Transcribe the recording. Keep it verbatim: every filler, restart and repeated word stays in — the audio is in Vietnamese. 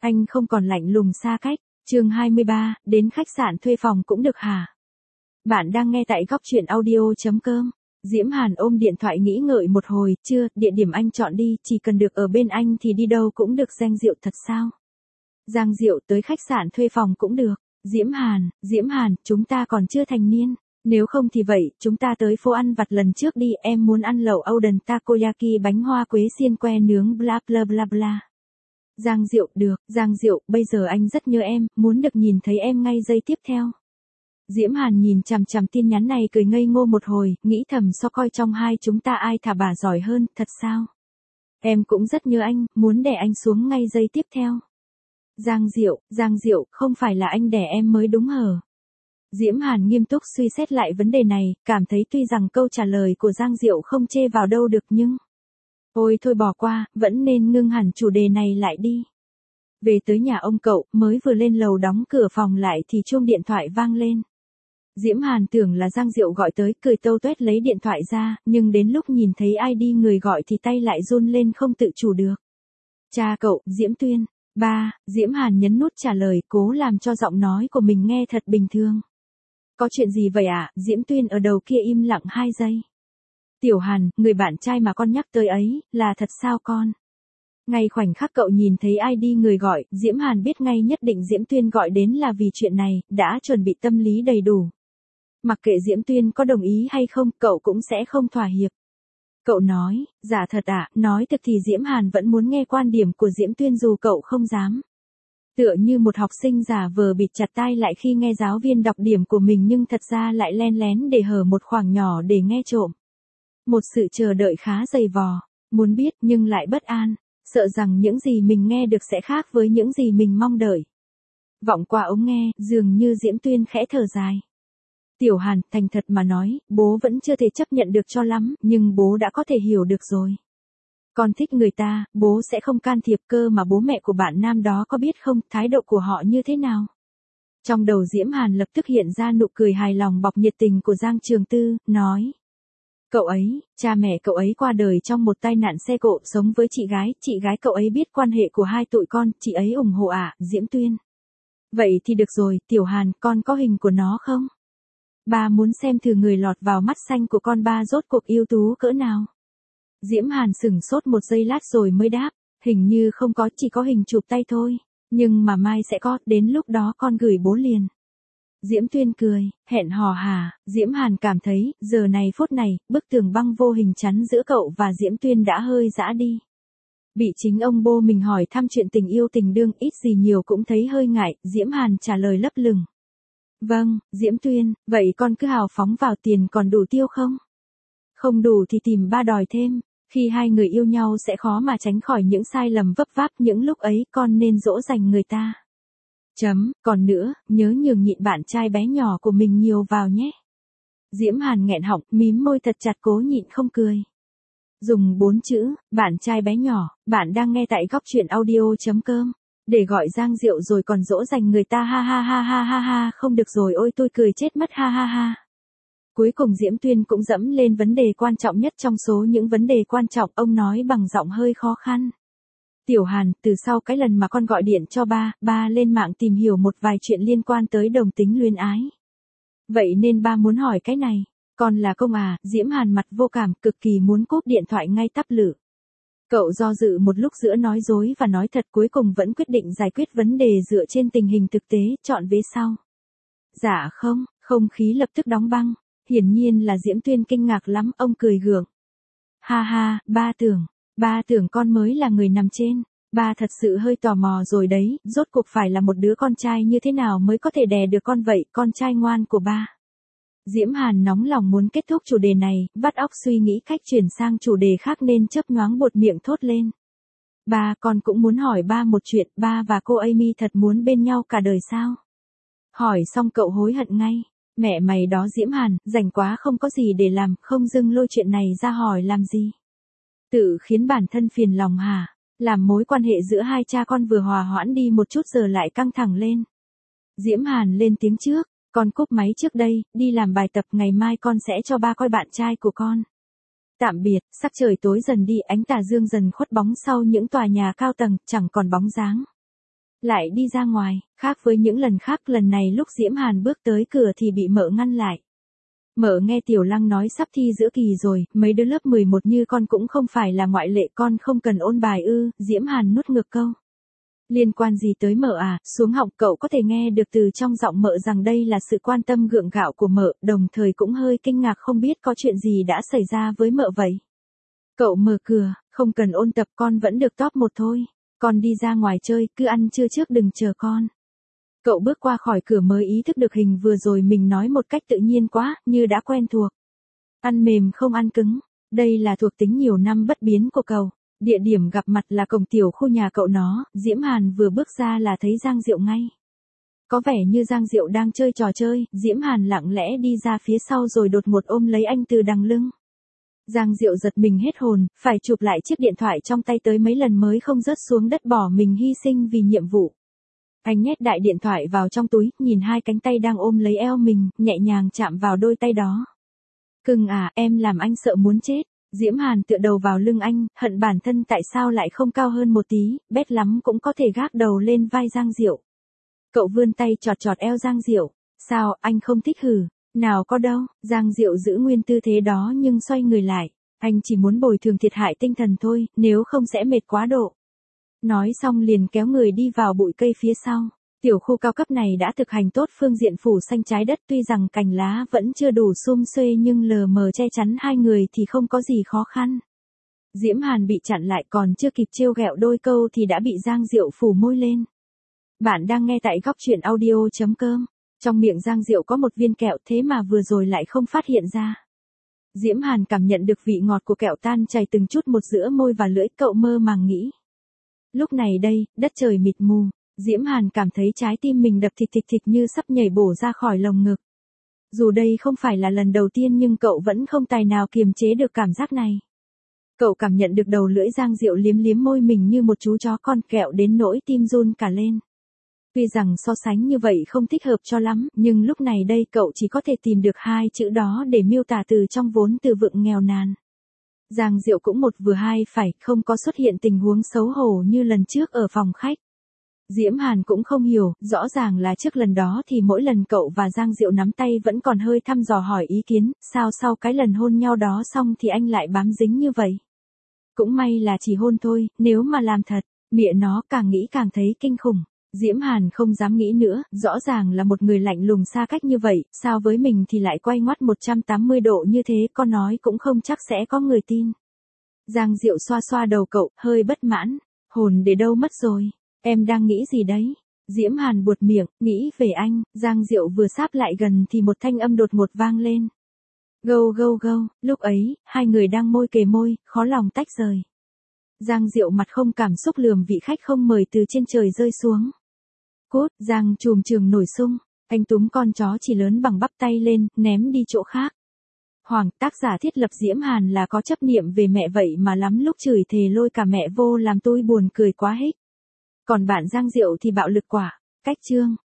Anh không còn lạnh lùng xa cách. Chương hai mươi ba, đến khách sạn thuê phòng cũng được hả? Bạn đang nghe tại góc truyện audio chấm com. Diễm Hàn ôm điện thoại nghĩ ngợi một hồi, chưa, địa điểm anh chọn đi, chỉ cần được ở bên anh thì đi đâu cũng được. Giang Diệu thật sao? Giang Diệu tới khách sạn thuê phòng cũng được. Diễm Hàn, Diễm Hàn, chúng ta còn chưa thành niên. Nếu không thì vậy, chúng ta tới phố ăn vặt lần trước đi, em muốn ăn lẩu Oden takoyaki bánh hoa quế xiên que nướng bla bla bla bla. Giang Diệu, được, Giang Diệu, bây giờ anh rất nhớ em, muốn được nhìn thấy em ngay giây tiếp theo. Diễm Hàn nhìn chằm chằm tin nhắn này cười ngây ngô một hồi, nghĩ thầm so coi trong hai chúng ta ai thả bà giỏi hơn, thật sao? Em cũng rất nhớ anh, muốn đè anh xuống ngay giây tiếp theo. Giang Diệu, Giang Diệu, không phải là anh đè em mới đúng hờ? Diễm Hàn nghiêm túc suy xét lại vấn đề này, cảm thấy tuy rằng câu trả lời của Giang Diệu không chê vào đâu được nhưng... Ôi thôi bỏ qua, vẫn nên ngưng hẳn chủ đề này lại đi. Về tới nhà ông cậu, mới vừa lên lầu đóng cửa phòng lại thì chuông điện thoại vang lên. Diễm Hàn tưởng là Giang Diệu gọi tới, cười tâu tuét lấy điện thoại ra, nhưng đến lúc nhìn thấy i đê người gọi thì tay lại run lên không tự chủ được. Cha cậu, Diễm Tuyên. Ba, Diễm Hàn nhấn nút trả lời, cố làm cho giọng nói của mình nghe thật bình thường. Có chuyện gì vậy ạ? À? Diễm Tuyên ở đầu kia im lặng hai giây. Tiểu Hàn, người bạn trai mà con nhắc tới ấy, là thật sao con? Ngay khoảnh khắc cậu nhìn thấy i đê người gọi, Diễm Hàn biết ngay nhất định Diễm Tuyên gọi đến là vì chuyện này, đã chuẩn bị tâm lý đầy đủ. Mặc kệ Diễm Tuyên có đồng ý hay không, cậu cũng sẽ không thỏa hiệp. Cậu nói, dạ thật ạ, à, nói thực thì Diễm Hàn vẫn muốn nghe quan điểm của Diễm Tuyên dù cậu không dám. Tựa như một học sinh giả vờ bịt chặt tai lại khi nghe giáo viên đọc điểm của mình nhưng thật ra lại len lén để hở một khoảng nhỏ để nghe trộm. Một sự chờ đợi khá dày vò, muốn biết nhưng lại bất an, sợ rằng những gì mình nghe được sẽ khác với những gì mình mong đợi. Vọng qua ống nghe, dường như Diễm Tuyên khẽ thở dài. Tiểu Hàn, thành thật mà nói, bố vẫn chưa thể chấp nhận được cho lắm, nhưng bố đã có thể hiểu được rồi. Con thích người ta, bố sẽ không can thiệp, cơ mà bố mẹ của bạn nam đó có biết không, thái độ của họ như thế nào? Trong đầu Diễm Hàn lập tức hiện ra nụ cười hài lòng bọc nhiệt tình của Giang Trường Tư, nói. Cậu ấy, cha mẹ cậu ấy qua đời trong một tai nạn xe cộ, sống với chị gái, chị gái cậu ấy biết quan hệ của hai tụi con, chị ấy ủng hộ ạ, à, Diễm Tuyên. Vậy thì được rồi, Tiểu Hàn, con có hình của nó không? Ba muốn xem thử người lọt vào mắt xanh của con ba rốt cuộc ưu tú cỡ nào. Diễm Hàn sửng sốt một giây lát rồi mới đáp, hình như không có, chỉ có hình chụp tay thôi, nhưng mà mai sẽ có, đến lúc đó con gửi bố liền. Diễm Tuyên cười, hẹn hò hả? Diễm Hàn cảm thấy, giờ này phút này, bức tường băng vô hình chắn giữa cậu và Diễm Tuyên đã hơi giã đi. Bị chính ông bô mình hỏi thăm chuyện tình yêu tình đương, ít gì nhiều cũng thấy hơi ngại, Diễm Hàn trả lời lấp lửng. Vâng, Diễm Tuyên, vậy con cứ hào phóng vào, tiền còn đủ tiêu không? Không đủ thì tìm ba đòi thêm, khi hai người yêu nhau sẽ khó mà tránh khỏi những sai lầm vấp váp, những lúc ấy con nên dỗ dành người ta. Chấm, còn nữa, nhớ nhường nhịn bạn trai bé nhỏ của mình nhiều vào nhé. Diễm Hàn nghẹn họng, mím môi thật chặt cố nhịn không cười. Dùng bốn chữ, bạn trai bé nhỏ, bạn đang nghe tại góc truyện audio chấm com. Để gọi Giang Diệu rồi còn dỗ dành người ta, ha ha ha ha ha ha, không được rồi, ôi tôi cười chết mất, ha ha ha. Cuối cùng Diễm Tuyên cũng dẫm lên vấn đề quan trọng nhất trong số những vấn đề quan trọng, ông nói bằng giọng hơi khó khăn. Tiểu Hàn, từ sau cái lần mà con gọi điện cho ba, ba lên mạng tìm hiểu một vài chuyện liên quan tới đồng tính luyến ái. Vậy nên ba muốn hỏi cái này, con là công à? Diễm Hàn mặt vô cảm, cực kỳ muốn cúp điện thoại ngay tắp lự. Cậu do dự một lúc giữa nói dối và nói thật, cuối cùng vẫn quyết định giải quyết vấn đề dựa trên tình hình thực tế, chọn vế sau. Dạ không, không khí lập tức đóng băng, hiển nhiên là Diễm Tuyên kinh ngạc lắm, ông cười gượng. Ha ha, ba tưởng, ba tưởng con mới là người nằm trên, ba thật sự hơi tò mò rồi đấy, rốt cuộc phải là một đứa con trai như thế nào mới có thể đè được con vậy, con trai ngoan của ba. Diễm Hàn nóng lòng muốn kết thúc chủ đề này, vắt óc suy nghĩ cách chuyển sang chủ đề khác nên chớp nhoáng buột miệng thốt lên. Ba, con cũng muốn hỏi ba một chuyện, ba và cô Amy thật muốn bên nhau cả đời sao? Hỏi xong cậu hối hận ngay. Mẹ mày đó Diễm Hàn, rảnh quá không có gì để làm, không dưng lôi chuyện này ra hỏi làm gì? Tự khiến bản thân phiền lòng hả? Làm mối quan hệ giữa hai cha con vừa hòa hoãn đi một chút giờ lại căng thẳng lên. Diễm Hàn lên tiếng trước. Con cúp máy trước đây, đi làm bài tập, ngày mai con sẽ cho ba coi bạn trai của con. Tạm biệt, sắc trời tối dần đi, ánh tà dương dần khuất bóng sau những tòa nhà cao tầng, chẳng còn bóng dáng. lại đi ra ngoài, khác với những lần khác lần này lúc Diễm Hàn bước tới cửa thì bị mợ ngăn lại. Mợ nghe Tiểu Lăng nói sắp thi giữa kỳ rồi, mấy đứa lớp mười một như con cũng không phải là ngoại lệ, con không cần ôn bài ư, Diễm Hàn nuốt ngược câu. Liên quan gì tới mợ à, xuống họng cậu có thể nghe được từ trong giọng mợ rằng đây là sự quan tâm gượng gạo của mợ, đồng thời cũng hơi kinh ngạc không biết có chuyện gì đã xảy ra với mợ vậy. Cậu mở cửa, không cần ôn tập con vẫn được top một thôi, con đi ra ngoài chơi, cứ ăn trưa trước đừng chờ con. Cậu bước qua khỏi cửa mới ý thức được hình vừa rồi mình nói một cách tự nhiên quá, như đã quen thuộc. Ăn mềm không ăn cứng, đây là thuộc tính nhiều năm bất biến của cậu. Địa điểm gặp mặt là cổng tiểu khu nhà cậu nó, Diễm Hàn vừa bước ra là thấy Giang Diệu ngay. Có vẻ như Giang Diệu đang chơi trò chơi, Diễm Hàn lặng lẽ đi ra phía sau rồi đột ngột ôm lấy anh từ đằng lưng. Giang Diệu giật mình hết hồn, phải chụp lại chiếc điện thoại trong tay tới mấy lần mới không rớt xuống đất bỏ mình hy sinh vì nhiệm vụ. Anh nhét đại điện thoại vào trong túi, nhìn hai cánh tay đang ôm lấy eo mình, nhẹ nhàng chạm vào đôi tay đó. Cưng à, em làm anh sợ muốn chết. Diễm Hàn tựa đầu vào lưng anh, hận bản thân tại sao lại không cao hơn một tí, bét lắm cũng có thể gác đầu lên vai Giang Diệu. Cậu vươn tay chọt chọt eo Giang Diệu. Sao, anh không thích hử? Nào có đâu, Giang Diệu giữ nguyên tư thế đó nhưng xoay người lại. Anh chỉ muốn bồi thường thiệt hại tinh thần thôi, nếu không sẽ mệt quá độ. Nói xong liền kéo người đi vào bụi cây phía sau. Tiểu khu cao cấp này đã thực hành tốt phương diện phủ xanh trái đất, tuy rằng cành lá vẫn chưa đủ sum xuê nhưng lờ mờ che chắn hai người thì không có gì khó khăn. Diễm Hàn bị chặn lại còn chưa kịp trêu ghẹo đôi câu thì đã bị Giang Diệu phủ môi lên. Bạn đang nghe tại góc truyện audio chấm com. Trong miệng Giang Diệu có một viên kẹo thế mà vừa rồi lại không phát hiện ra. Diễm Hàn cảm nhận được vị ngọt của kẹo tan chảy từng chút một giữa môi và lưỡi, cậu mơ màng nghĩ. Lúc này đây, đất trời mịt mù. Diễm Hàn cảm thấy trái tim mình đập thịch thịch thịch như sắp nhảy bổ ra khỏi lồng ngực. Dù đây không phải là lần đầu tiên nhưng cậu vẫn không tài nào kiềm chế được cảm giác này. Cậu cảm nhận được đầu lưỡi Giang Diệu liếm liếm môi mình như một chú chó con, kẹo đến nỗi tim run cả lên. Tuy rằng so sánh như vậy không thích hợp cho lắm, nhưng lúc này đây cậu chỉ có thể tìm được hai chữ đó để miêu tả từ trong vốn từ vựng nghèo nàn. Giang Diệu cũng một vừa hai phải, không có xuất hiện tình huống xấu hổ như lần trước ở phòng khách. Diễm Hàn cũng không hiểu, rõ ràng là trước lần đó thì mỗi lần cậu và Giang Diệu nắm tay vẫn còn hơi thăm dò hỏi ý kiến, sao sau cái lần hôn nhau đó xong thì anh lại bám dính như vậy. Cũng may là chỉ hôn thôi, nếu mà làm thật, mẹ nó càng nghĩ càng thấy kinh khủng. Diễm Hàn không dám nghĩ nữa, rõ ràng là một người lạnh lùng xa cách như vậy, sao với mình thì lại quay ngoắt một trăm tám mươi độ như thế, con nói cũng không chắc sẽ có người tin. Giang Diệu xoa xoa đầu cậu, hơi bất mãn, hồn để đâu mất rồi. Em đang nghĩ gì đấy? Diễm Hàn buột miệng, nghĩ về anh. Giang Diệu vừa sáp lại gần thì một thanh âm đột ngột vang lên. Gâu gâu gâu, lúc ấy, hai người đang môi kề môi, khó lòng tách rời. Giang Diệu mặt không cảm xúc lườm vị khách không mời từ trên trời rơi xuống. Cút, Giang trùm trường nổi sung, anh túm con chó chỉ lớn bằng bắp tay lên, ném đi chỗ khác. Hoàng, tác giả thiết lập Diễm Hàn là có chấp niệm về mẹ vậy mà lắm lúc chửi thề lôi cả mẹ vô làm tôi buồn cười quá hết. Còn bạn Giang Diệu thì bạo lực quả. Cách chương